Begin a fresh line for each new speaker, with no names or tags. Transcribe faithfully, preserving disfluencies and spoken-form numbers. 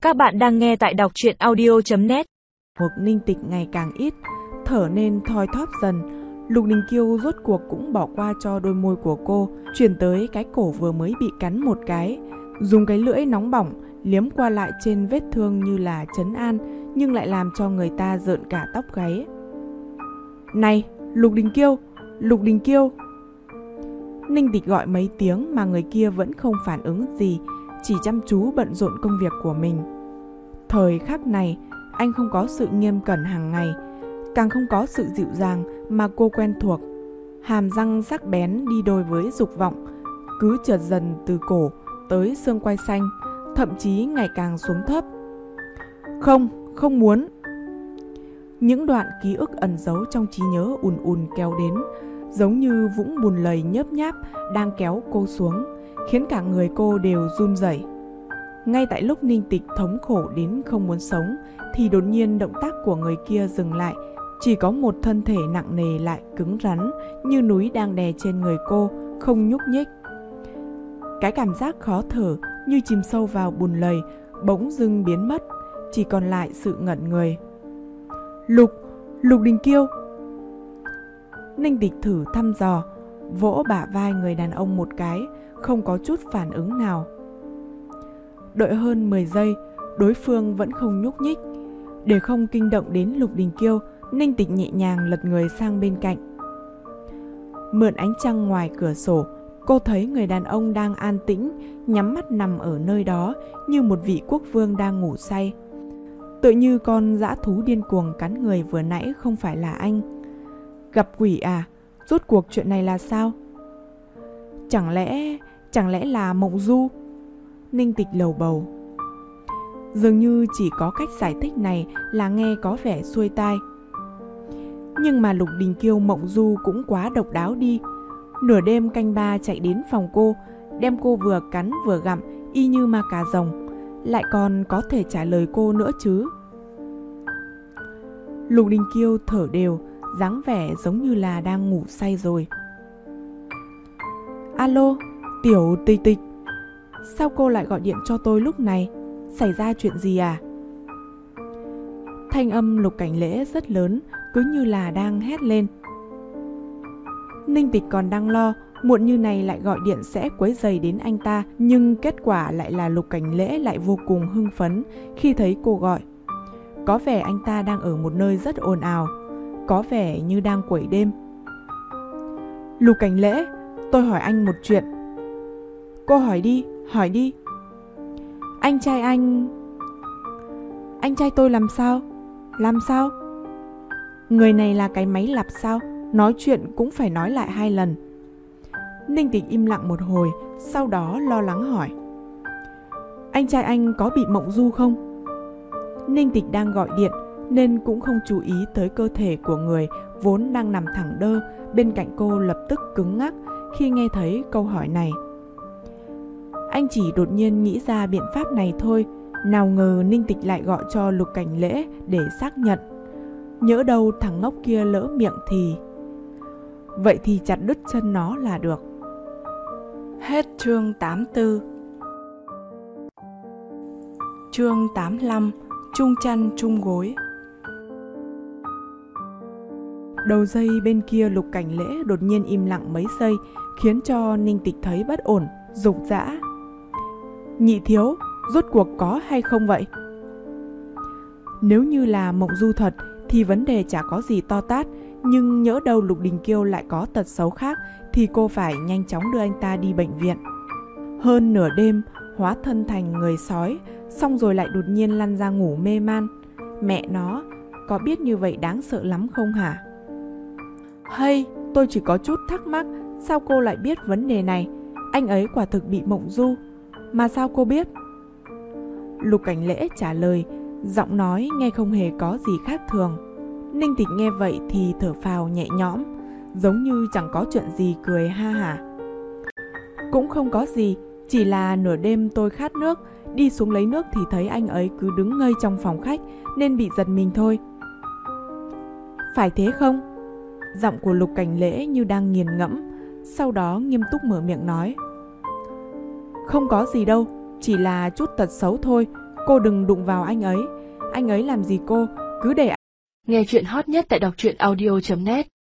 Các bạn đang nghe tại đọc truyện audio chấm net.
Cuộc Ninh Tịch ngày càng ít, thở nên thoi thóp dần. Lục Đình Kiêu rốt cuộc cũng bỏ qua cho đôi môi của cô, chuyển tới cái cổ vừa mới bị cắn một cái, dùng cái lưỡi nóng bỏng liếm qua lại trên vết thương như là trấn an, nhưng lại làm cho người ta rợn cả tóc gáy. Này, Lục Đình Kiêu, Lục Đình Kiêu. Ninh Tịch gọi mấy tiếng mà người kia vẫn không phản ứng gì, chỉ chăm chú bận rộn công việc của mình. Thời khắc này, anh không có sự nghiêm cẩn hàng ngày, càng không có sự dịu dàng mà cô quen thuộc. Hàm răng sắc bén đi đôi với dục vọng, cứ trượt dần từ cổ tới xương quai xanh, thậm chí ngày càng xuống thấp. Không, không muốn. Những đoạn ký ức ẩn giấu trong trí nhớ ùn ùn kéo đến, giống như vũng bùn lầy nhớp nháp đang kéo cô xuống, khiến cả người cô đều run rẩy. Ngay tại lúc Ninh Tịch thống khổ đến không muốn sống, thì đột nhiên động tác của người kia dừng lại, chỉ có một thân thể nặng nề lại cứng rắn như núi đang đè trên người cô, không nhúc nhích. Cái cảm giác khó thở như chìm sâu vào bùn lầy bỗng dưng biến mất, chỉ còn lại sự ngẩn người. Lục, Lục Đình Kiêu. Ninh Tịch thử thăm dò, vỗ bả vai người đàn ông một cái, không có chút phản ứng nào. Đợi hơn mười giây, đối phương vẫn không nhúc nhích. Để không kinh động đến Lục Đình Kiêu, Ninh Tịch nhẹ nhàng lật người sang bên cạnh. Mượn ánh trăng ngoài cửa sổ, cô thấy người đàn ông đang an tĩnh, nhắm mắt nằm ở nơi đó như một vị quốc vương đang ngủ say. Tựa như con dã thú điên cuồng cắn người vừa nãy không phải là anh. Gặp quỷ à? Rốt cuộc chuyện này là sao? Chẳng lẽ, chẳng lẽ là mộng du? Ninh Tịch lầu bầu. Dường như chỉ có cách giải thích này là nghe có vẻ xuôi tai. Nhưng mà Lục Đình Kiêu mộng du cũng quá độc đáo đi. Nửa đêm canh ba chạy đến phòng cô, đem cô vừa cắn vừa gặm y như ma cà rồng, lại còn có thể trả lời cô nữa chứ. Lục Đình Kiêu thở đều, dáng vẻ giống như là đang ngủ say rồi. Alo, Tiểu Tịch Tịch. Sao cô lại gọi điện cho tôi lúc này? Xảy ra chuyện gì à? Thanh âm Lục Cảnh Lễ rất lớn, cứ như là đang hét lên. Ninh Tịch còn đang lo muộn như này lại gọi điện sẽ quấy rầy đến anh ta, nhưng kết quả lại là Lục Cảnh Lễ lại vô cùng hưng phấn khi thấy cô gọi. Có vẻ anh ta đang ở một nơi rất ồn ào, có vẻ như đang quẩy đêm. Lục Cảnh Lễ, tôi hỏi anh một chuyện. Cô hỏi đi, hỏi đi. Anh trai anh... Anh trai tôi làm sao? Làm sao? Người này là cái máy lặp sao? Nói chuyện cũng phải nói lại hai lần. Ninh Tịch im lặng một hồi, sau đó lo lắng hỏi. Anh trai anh có bị mộng du không? Ninh Tịch đang gọi điện nên cũng không chú ý tới cơ thể của người vốn đang nằm thẳng đơ bên cạnh cô lập tức cứng ngắc khi nghe thấy câu hỏi này. Anh chỉ đột nhiên nghĩ ra biện pháp này thôi, nào ngờ Ninh Tịch lại gọi cho Lục Cảnh Lễ để xác nhận. Nhỡ đâu thằng ngốc kia lỡ miệng thì... Vậy thì chặt đứt chân nó là được. Hết chương tám mươi tư. Chương tám mươi lăm. Chung chăn chung gối. Đầu dây bên kia Lục Cảnh Lễ đột nhiên im lặng mấy giây, khiến cho Ninh Tịch thấy bất ổn, rục rã. Nhị thiếu, rốt cuộc có hay không vậy? Nếu như là mộng du thật thì vấn đề chả có gì to tát, nhưng nhỡ đâu Lục Đình Kiêu lại có tật xấu khác thì cô phải nhanh chóng đưa anh ta đi bệnh viện. Hơn nửa đêm hóa thân thành người sói, xong rồi lại đột nhiên lăn ra ngủ mê man. Mẹ nó, có biết như vậy đáng sợ lắm không hả? Hay, tôi chỉ có chút thắc mắc, sao cô lại biết vấn đề này? Anh ấy quả thực bị mộng du. Mà sao cô biết? Lục Cảnh Lễ trả lời, giọng nói nghe không hề có gì khác thường. Ninh Tịch nghe vậy thì thở phào nhẹ nhõm, giống như chẳng có chuyện gì, cười ha hả. Cũng không có gì, chỉ là nửa đêm tôi khát nước, đi xuống lấy nước thì thấy anh ấy cứ đứng ngây trong phòng khách nên bị giật mình thôi. Phải thế không? Giọng của Lục Cảnh Lễ như đang nghiền ngẫm, sau đó nghiêm túc mở miệng nói. Không có gì đâu, chỉ là chút tật xấu thôi, Cô đừng đụng vào anh ấy. Anh ấy làm gì cô, cứ để.
Nghe chuyện hot nhất tại đọc truyện audio chấm net.